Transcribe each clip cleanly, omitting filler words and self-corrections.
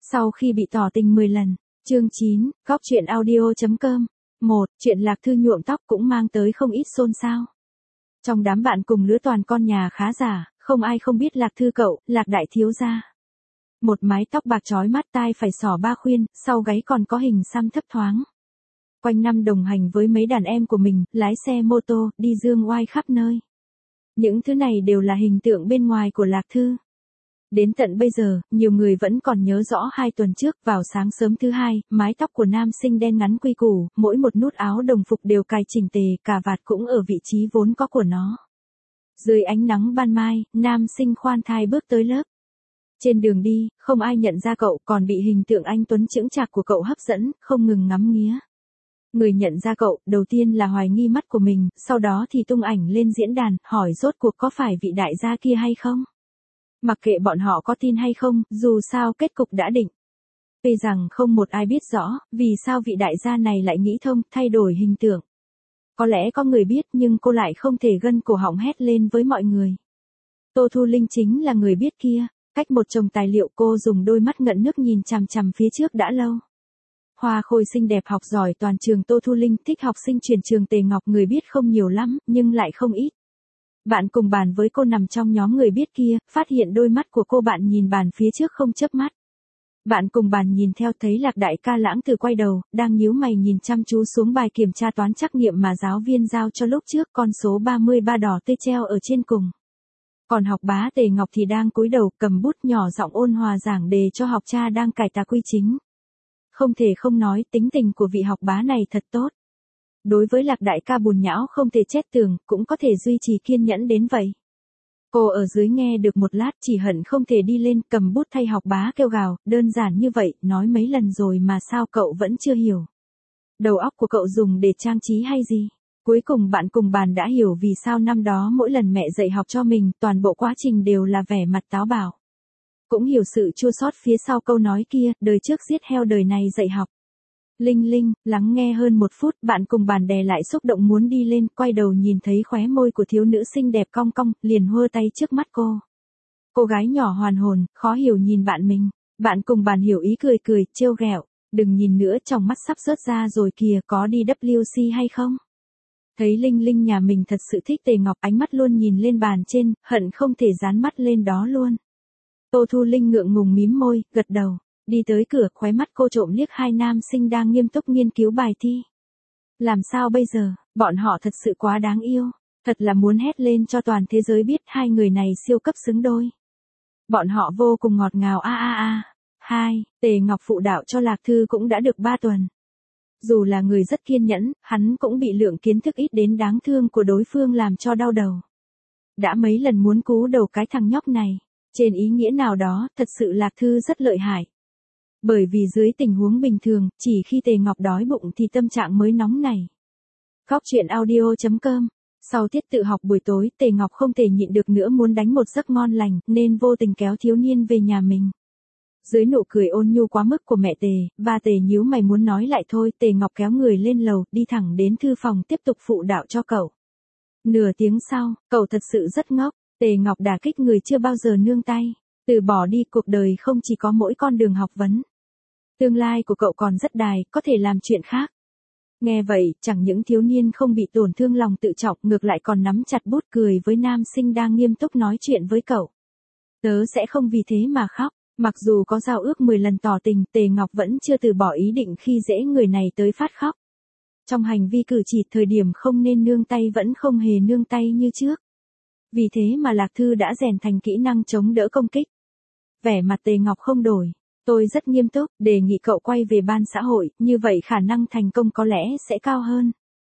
Sau khi bị tỏ tình 10 lần. Chương 9, góc truyện audio.com. 1. Chuyện Lạc Thư nhuộm tóc cũng mang tới không ít xôn xao. Trong đám bạn cùng lứa toàn con nhà khá giả, không ai không biết Lạc Thư cậu, Lạc đại thiếu gia. Một mái tóc bạc chói mắt, tai phải xỏ ba khuyên, sau gáy còn có hình xăm thấp thoáng. Quanh năm đồng hành với mấy đàn em của mình, lái xe mô tô, đi dương oai khắp nơi. Những thứ này đều là hình tượng bên ngoài của Lạc Thư. Đến tận bây giờ, nhiều người vẫn còn nhớ rõ 2 tuần trước, vào sáng sớm thứ Hai, mái tóc của nam sinh đen ngắn quy củ, mỗi một nút áo đồng phục đều cài chỉnh tề, cà vạt cũng ở vị trí vốn có của nó. Dưới ánh nắng ban mai, nam sinh khoan thai bước tới lớp. Trên đường đi, không ai nhận ra cậu, còn bị hình tượng anh tuấn chững chạc của cậu hấp dẫn, không ngừng ngắm nghía. Người nhận ra cậu, đầu tiên là hoài nghi mắt của mình, sau đó thì tung ảnh lên diễn đàn, hỏi rốt cuộc có phải vị đại gia kia hay không. Mặc kệ bọn họ có tin hay không, dù sao kết cục đã định. Vì rằng không một ai biết rõ, vì sao vị đại gia này lại nghĩ thông, thay đổi hình tượng. Có lẽ có người biết nhưng cô lại không thể gân cổ họng hét lên với mọi người. Tô Thu Linh chính là người biết kia, cách một chồng tài liệu cô dùng đôi mắt ngận nước nhìn chằm chằm phía trước đã lâu. Hoa khôi xinh đẹp học giỏi toàn trường Tô Thu Linh thích học sinh chuyển trường Tề Ngọc, người biết không nhiều lắm, nhưng lại không ít. Bạn cùng bàn với cô nằm trong nhóm người biết kia, phát hiện đôi mắt của cô bạn nhìn bàn phía trước không chớp mắt. Bạn cùng bàn nhìn theo thấy Lạc đại ca Lãng Từ quay đầu, đang nhíu mày nhìn chăm chú xuống bài kiểm tra toán trắc nghiệm mà giáo viên giao cho lúc trước, con số 33 đỏ tươi treo ở trên cùng. Còn học bá Tề Ngọc thì đang cúi đầu cầm bút nhỏ giọng ôn hòa giảng đề cho học cha đang cải tà quy chính. Không thể không nói tính tình của vị học bá này thật tốt. Đối với Lạc đại ca bùn nhão không thể chết tường, cũng có thể duy trì kiên nhẫn đến vậy. Cô ở dưới nghe được một lát chỉ hận không thể đi lên cầm bút thay học bá kêu gào, đơn giản như vậy, nói mấy lần rồi mà sao cậu vẫn chưa hiểu. Đầu óc của cậu dùng để trang trí hay gì? Cuối cùng bạn cùng bàn đã hiểu vì sao năm đó mỗi lần mẹ dạy học cho mình, toàn bộ quá trình đều là vẻ mặt táo bạo. Cũng hiểu sự chua xót phía sau câu nói kia, đời trước giết heo đời này dạy học. Linh Linh, lắng nghe hơn 1 phút, bạn cùng bàn đè lại xúc động muốn đi lên, quay đầu nhìn thấy khóe môi của thiếu nữ xinh đẹp cong cong, liền hơ tay trước mắt cô. Cô gái nhỏ hoàn hồn, khó hiểu nhìn bạn mình, bạn cùng bàn hiểu ý cười cười, trêu ghẹo, đừng nhìn nữa trong mắt sắp rớt ra rồi kìa, có đi WC hay không? Thấy Linh Linh nhà mình thật sự thích Tề Ngọc, ánh mắt luôn nhìn lên bàn trên, hận không thể dán mắt lên đó luôn. Tô Thu Linh ngượng ngùng mím môi, gật đầu. Đi tới cửa, khóe mắt cô trộm liếc 2 nam sinh đang nghiêm túc nghiên cứu bài thi. Làm sao bây giờ, bọn họ thật sự quá đáng yêu, thật là muốn hét lên cho toàn thế giới biết 2 người này siêu cấp xứng đôi. Bọn họ vô cùng ngọt ngào a a a. 2. Tề Ngọc phụ đạo cho Lạc Thư cũng đã được 3 tuần. Dù là người rất kiên nhẫn, hắn cũng bị lượng kiến thức ít đến đáng thương của đối phương làm cho đau đầu. Đã mấy lần muốn cú đầu cái thằng nhóc này, trên ý nghĩa nào đó, thật sự Lạc Thư rất lợi hại. Bởi vì dưới tình huống bình thường, chỉ khi Tề Ngọc đói bụng thì tâm trạng mới nóng này. Góc truyện audio.com. Sau tiết tự học buổi tối, Tề Ngọc không thể nhịn được nữa muốn đánh một giấc ngon lành, nên vô tình kéo thiếu niên về nhà mình. Dưới nụ cười ôn nhu quá mức của mẹ Tề, ba Tề nhíu mày muốn nói lại thôi, Tề Ngọc kéo người lên lầu, đi thẳng đến thư phòng tiếp tục phụ đạo cho cậu. Nửa tiếng sau, cậu thật sự rất ngốc, Tề Ngọc đả kích người chưa bao giờ nương tay. Từ bỏ đi, cuộc đời không chỉ có mỗi con đường học vấn. Tương lai của cậu còn rất dài, có thể làm chuyện khác. Nghe vậy, chẳng những thiếu niên không bị tổn thương lòng tự trọng, ngược lại còn nắm chặt bút cười với nam sinh đang nghiêm túc nói chuyện với cậu. Tớ sẽ không vì thế mà khóc. Mặc dù có giao ước 10 lần tỏ tình, Tề Ngọc vẫn chưa từ bỏ ý định khi dễ người này tới phát khóc. Trong hành vi cử chỉ thời điểm không nên nương tay vẫn không hề nương tay như trước. Vì thế mà Lạc Thư đã rèn thành kỹ năng chống đỡ công kích. Vẻ mặt Tề Ngọc không đổi. Tôi rất nghiêm túc, đề nghị cậu quay về ban xã hội, như vậy khả năng thành công có lẽ sẽ cao hơn.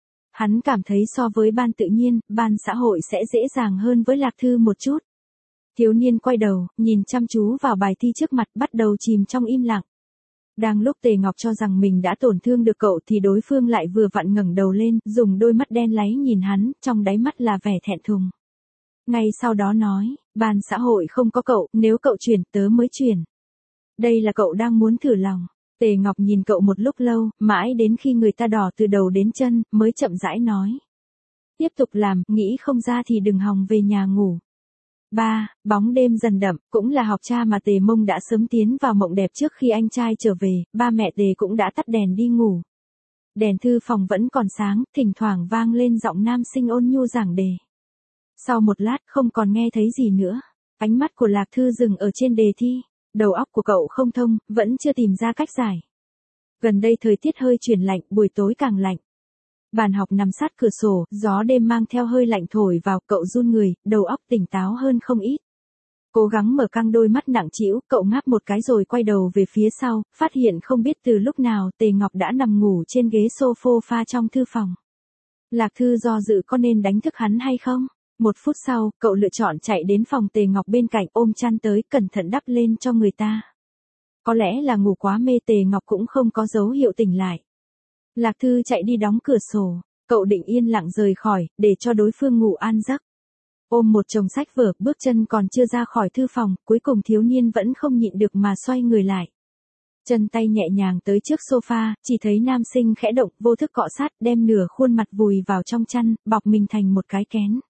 Hắn cảm thấy so với ban tự nhiên, ban xã hội sẽ dễ dàng hơn với Lạc Thư một chút. Thiếu niên quay đầu, nhìn chăm chú vào bài thi trước mặt, bắt đầu chìm trong im lặng. Đang lúc Tề Ngọc cho rằng mình đã tổn thương được cậu thì đối phương lại vừa vặn ngẩng đầu lên, dùng đôi mắt đen láy nhìn hắn, trong đáy mắt là vẻ thẹn thùng. Ngay sau đó nói, ban xã hội không có cậu, nếu cậu chuyển tớ mới chuyển. Đây là cậu đang muốn thử lòng. Tề Ngọc nhìn cậu một lúc lâu, mãi đến khi người ta đỏ từ đầu đến chân, mới chậm rãi nói. Tiếp tục làm, nghĩ không ra thì đừng hòng về nhà ngủ. 3. Bóng đêm dần đậm, cũng là học cha mà Tề Mông đã sớm tiến vào mộng đẹp trước khi anh trai trở về, ba mẹ Tề cũng đã tắt đèn đi ngủ. Đèn thư phòng vẫn còn sáng, thỉnh thoảng vang lên giọng nam sinh ôn nhu giảng đề. Sau một lát không còn nghe thấy gì nữa, ánh mắt của Lạc Thư dừng ở trên đề thi, đầu óc của cậu không thông, vẫn chưa tìm ra cách giải. Gần đây thời tiết hơi chuyển lạnh, buổi tối càng lạnh. Bàn học nằm sát cửa sổ, gió đêm mang theo hơi lạnh thổi vào, cậu run người, đầu óc tỉnh táo hơn không ít. Cố gắng mở căng đôi mắt nặng trĩu, cậu ngáp một cái rồi quay đầu về phía sau, phát hiện không biết từ lúc nào Tề Ngọc đã nằm ngủ trên ghế sofa trong thư phòng. Lạc Thư do dự có nên đánh thức hắn hay không? Một phút sau, cậu lựa chọn chạy đến phòng Tề Ngọc bên cạnh ôm chăn tới, cẩn thận đắp lên cho người ta. Có lẽ là ngủ quá mê, Tề Ngọc cũng không có dấu hiệu tỉnh lại. Lạc Thư chạy đi đóng cửa sổ, cậu định yên lặng rời khỏi, để cho đối phương ngủ an giấc. Ôm một chồng sách vở, bước chân còn chưa ra khỏi thư phòng, cuối cùng thiếu niên vẫn không nhịn được mà xoay người lại. Chân tay nhẹ nhàng tới trước sofa, chỉ thấy nam sinh khẽ động, vô thức cọ sát, đem nửa khuôn mặt vùi vào trong chăn, bọc mình thành một cái kén.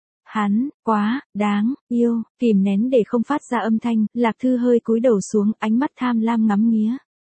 Hắn, quá, đáng, yêu, kìm nén để không phát ra âm thanh, Lạc Thư hơi cúi đầu xuống, ánh mắt tham lam ngắm nghía.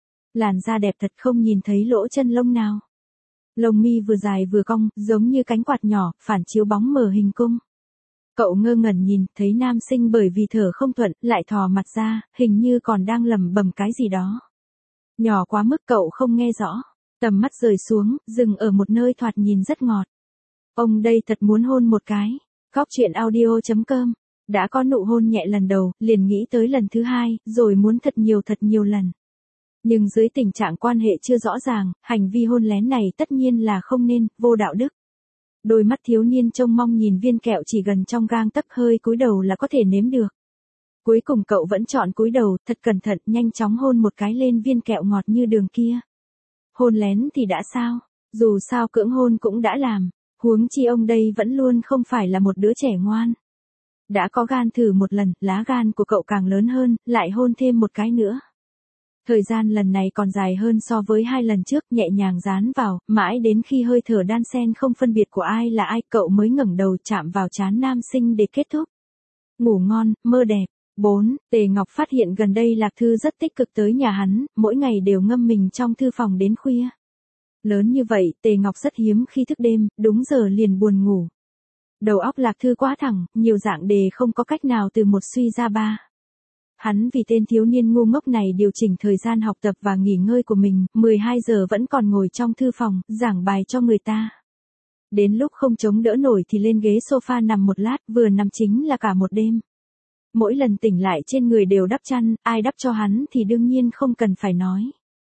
Làn da đẹp thật không nhìn thấy lỗ chân lông nào. Lông mi vừa dài vừa cong, giống như cánh quạt nhỏ, phản chiếu bóng mờ hình cung. Cậu ngơ ngẩn nhìn, thấy nam sinh bởi vì thở không thuận, lại thò mặt ra, hình như còn đang lẩm bẩm cái gì đó. Nhỏ quá mức cậu không nghe rõ, tầm mắt rời xuống, dừng ở một nơi thoạt nhìn rất ngọt. Ông đây thật muốn hôn một cái. Góc truyện audio.com. Đã có nụ hôn nhẹ lần đầu, liền nghĩ tới lần thứ hai, rồi muốn thật nhiều lần. Nhưng dưới tình trạng quan hệ chưa rõ ràng, hành vi hôn lén này tất nhiên là không nên, vô đạo đức. Đôi mắt thiếu niên trông mong nhìn viên kẹo chỉ gần trong gang tấc, hơi cúi đầu là có thể nếm được. Cuối cùng cậu vẫn chọn cúi đầu, thật cẩn thận, nhanh chóng hôn một cái lên viên kẹo ngọt như đường kia. Hôn lén thì đã sao, dù sao cưỡng hôn cũng đã làm, huống chi ông đây vẫn luôn không phải là một đứa trẻ ngoan. Đã có gan thử một lần, lá gan của cậu càng lớn hơn, lại hôn thêm một cái nữa. Thời gian lần này còn dài hơn so với 2 lần trước, nhẹ nhàng dán vào, mãi đến khi hơi thở đan xen không phân biệt của ai là ai, cậu mới ngẩng đầu chạm vào trán nam sinh để kết thúc. Ngủ ngon, mơ đẹp. 4. Tề Ngọc phát hiện gần đây Lạc Thư rất tích cực tới nhà hắn, mỗi ngày đều ngâm mình trong thư phòng đến khuya. Lớn như vậy, Tề Ngọc rất hiếm khi thức đêm, đúng giờ liền buồn ngủ. Đầu óc Lạc Thư quá thẳng, nhiều dạng đề không có cách nào từ một suy ra ba. Hắn vì tên thiếu niên ngu ngốc này điều chỉnh thời gian học tập và nghỉ ngơi của mình, 12 giờ vẫn còn ngồi trong thư phòng, giảng bài cho người ta. Đến lúc không chống đỡ nổi thì lên ghế sofa nằm một lát, vừa nằm chính là cả một đêm. Mỗi lần tỉnh lại trên người đều đắp chăn, ai đắp cho hắn thì đương nhiên không cần phải nói.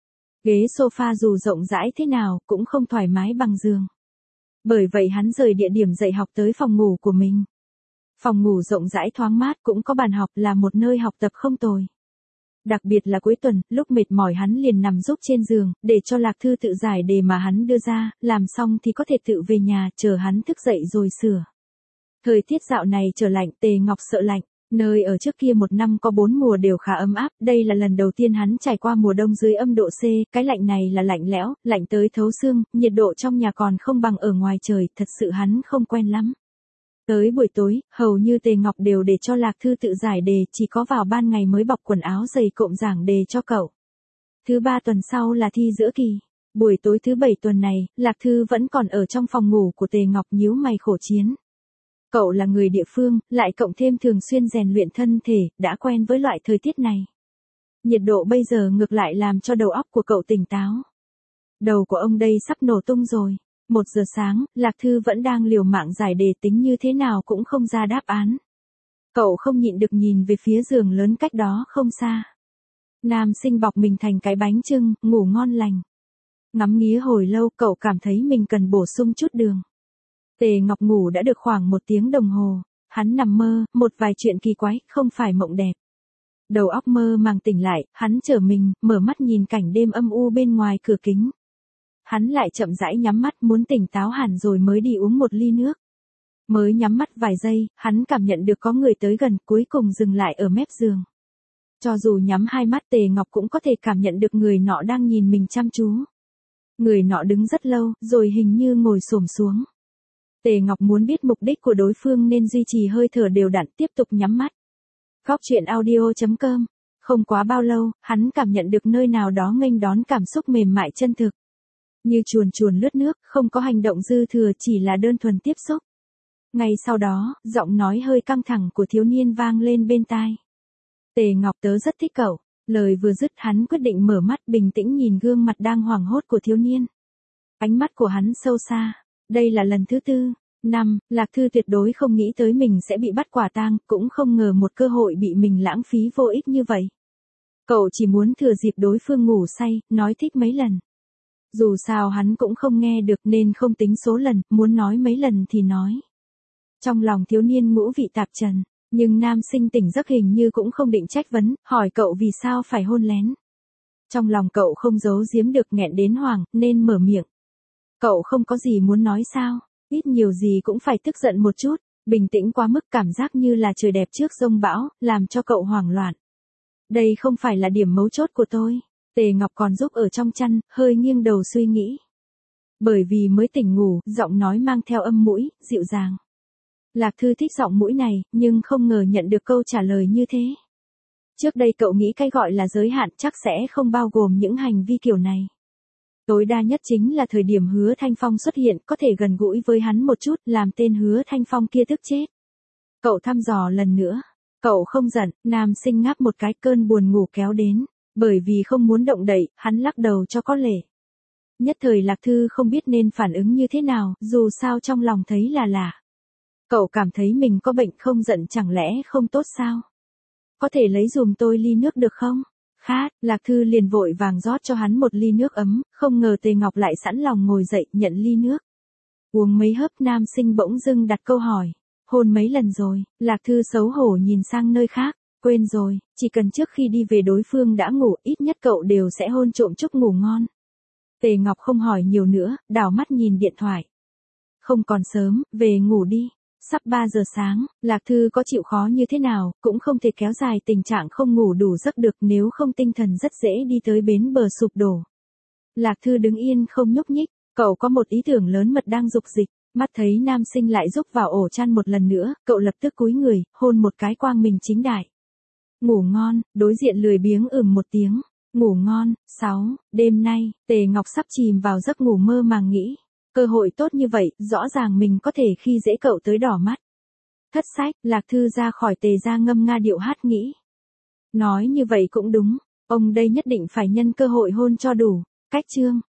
Ghế sofa dù rộng rãi thế nào, cũng không thoải mái bằng giường. Bởi vậy hắn rời địa điểm dạy học tới phòng ngủ của mình. Phòng ngủ rộng rãi thoáng mát, cũng có bàn học, là một nơi học tập không tồi. Đặc biệt là cuối tuần, lúc mệt mỏi hắn liền nằm giúp trên giường, để cho Lạc Thư tự giải đề mà hắn đưa ra, làm xong thì có thể tự về nhà, chờ hắn thức dậy rồi sửa. Thời tiết dạo này trở lạnh, Tề Ngọc sợ lạnh. Nơi ở trước kia một năm có 4 mùa đều khá ấm áp, đây là lần đầu tiên hắn trải qua mùa đông dưới âm độ C, cái lạnh này là lạnh lẽo, lạnh tới thấu xương, nhiệt độ trong nhà còn không bằng ở ngoài trời, thật sự hắn không quen lắm. Tới buổi tối, hầu như Tề Ngọc đều để cho Lạc Thư tự giải đề, chỉ có vào ban ngày mới bọc quần áo dày cộm giảng đề cho cậu. Thứ 3 tuần sau là thi giữa kỳ. Buổi tối thứ 7 tuần này, Lạc Thư vẫn còn ở trong phòng ngủ của Tề Ngọc nhíu mày khổ chiến. Cậu là người địa phương, lại cộng thêm thường xuyên rèn luyện thân thể, đã quen với loại thời tiết này. Nhiệt độ bây giờ ngược lại làm cho đầu óc của cậu tỉnh táo. Đầu của ông đây sắp nổ tung rồi. 1 giờ sáng, Lạc Thư vẫn đang liều mạng giải đề, tính như thế nào cũng không ra đáp án. Cậu không nhịn được nhìn về phía giường lớn cách đó không xa. Nam sinh bọc mình thành cái bánh chưng, ngủ ngon lành. Ngắm nghía hồi lâu, cậu cảm thấy mình cần bổ sung chút đường. Tề Ngọc ngủ đã được khoảng 1 tiếng đồng hồ. Hắn nằm mơ, một vài chuyện kỳ quái, không phải mộng đẹp. Đầu óc mơ màng tỉnh lại, hắn trở mình, mở mắt nhìn cảnh đêm âm u bên ngoài cửa kính. Hắn lại chậm rãi nhắm mắt, muốn tỉnh táo hẳn rồi mới đi uống một ly nước. Mới nhắm mắt vài giây, hắn cảm nhận được có người tới gần, cuối cùng dừng lại ở mép giường. Cho dù nhắm hai mắt, Tề Ngọc cũng có thể cảm nhận được người nọ đang nhìn mình chăm chú. Người nọ đứng rất lâu, rồi hình như ngồi xổm xuống. Tề Ngọc muốn biết mục đích của đối phương nên duy trì hơi thở đều đặn, tiếp tục nhắm mắt. Góc truyện audio.com. Không quá bao lâu, hắn cảm nhận được nơi nào đó nghênh đón cảm xúc mềm mại chân thực. Như chuồn chuồn lướt nước, không có hành động dư thừa, chỉ là đơn thuần tiếp xúc. Ngay sau đó, giọng nói hơi căng thẳng của thiếu niên vang lên bên tai. Tề Ngọc, tớ rất thích cậu. Lời vừa dứt, hắn quyết định mở mắt, bình tĩnh nhìn gương mặt đang hoảng hốt của thiếu niên. Ánh mắt của hắn sâu xa. Đây là lần thứ 4, 5, Lạc Thư tuyệt đối không nghĩ tới mình sẽ bị bắt quả tang, cũng không ngờ một cơ hội bị mình lãng phí vô ích như vậy. Cậu chỉ muốn thừa dịp đối phương ngủ say, nói thích mấy lần. Dù sao hắn cũng không nghe được nên không tính số lần, muốn nói mấy lần thì nói. Trong lòng thiếu niên ngũ vị tạp trần, nhưng nam sinh tỉnh giấc hình như cũng không định trách vấn, hỏi cậu vì sao phải hôn lén. Trong lòng cậu không giấu giếm được, nghẹn đến hoảng, nên mở miệng. Cậu không có gì muốn nói sao? Ít nhiều gì cũng phải tức giận một chút, bình tĩnh quá mức, cảm giác như là trời đẹp trước giông bão, làm cho cậu hoảng loạn. Đây không phải là điểm mấu chốt của tôi. Tề Ngọc còn giúp ở trong chăn, hơi nghiêng đầu suy nghĩ. Bởi vì mới tỉnh ngủ, giọng nói mang theo âm mũi, dịu dàng. Lạc Thư thích giọng mũi này, nhưng không ngờ nhận được câu trả lời như thế. Trước đây cậu nghĩ cái gọi là giới hạn chắc sẽ không bao gồm những hành vi kiểu này. Tối đa nhất chính là thời điểm Hứa Thanh Phong xuất hiện, có thể gần gũi với hắn một chút, làm tên Hứa Thanh Phong kia tức chết. Cậu thăm dò lần nữa. Cậu không giận, nam sinh ngáp một cái, cơn buồn ngủ kéo đến. Bởi vì không muốn động đậy, hắn lắc đầu cho có lệ. Nhất thời Lạc Thư không biết nên phản ứng như thế nào, dù sao trong lòng thấy là lạ. Cậu cảm thấy mình có bệnh, không giận chẳng lẽ không tốt sao? Có thể lấy dùm tôi ly nước được không? Khát, Lạc Thư liền vội vàng rót cho hắn một ly nước ấm, không ngờ Tề Ngọc lại sẵn lòng ngồi dậy nhận ly nước. Uống mấy hớp, nam sinh bỗng dưng đặt câu hỏi. Hôn mấy lần rồi? Lạc Thư xấu hổ nhìn sang nơi khác. Quên rồi, chỉ cần trước khi đi về đối phương đã ngủ, ít nhất cậu đều sẽ hôn trộm chúc ngủ ngon. Tề Ngọc không hỏi nhiều nữa, đảo mắt nhìn điện thoại. Không còn sớm, về ngủ đi. Sắp 3 giờ sáng, Lạc Thư có chịu khó như thế nào, cũng không thể kéo dài tình trạng không ngủ đủ giấc được, nếu không tinh thần rất dễ đi tới bến bờ sụp đổ. Lạc Thư đứng yên không nhúc nhích, cậu có một ý tưởng lớn mật đang dục dịch, mắt thấy nam sinh lại rúc vào ổ chăn một lần nữa, cậu lập tức cúi người, hôn một cái quang mình chính đại. Ngủ ngon, đối diện lười biếng một tiếng. Ngủ ngon. 6. Đêm nay, Tề Ngọc sắp chìm vào giấc ngủ mơ màng nghĩ. Cơ hội tốt như vậy, rõ ràng mình có thể khi dễ cậu tới đỏ mắt. Thất sách, Lạc Thư ra khỏi Tề gia ngâm nga điệu hát nghĩ. Nói như vậy cũng đúng, ông đây nhất định phải nhân cơ hội hôn cho đủ. Cách chương.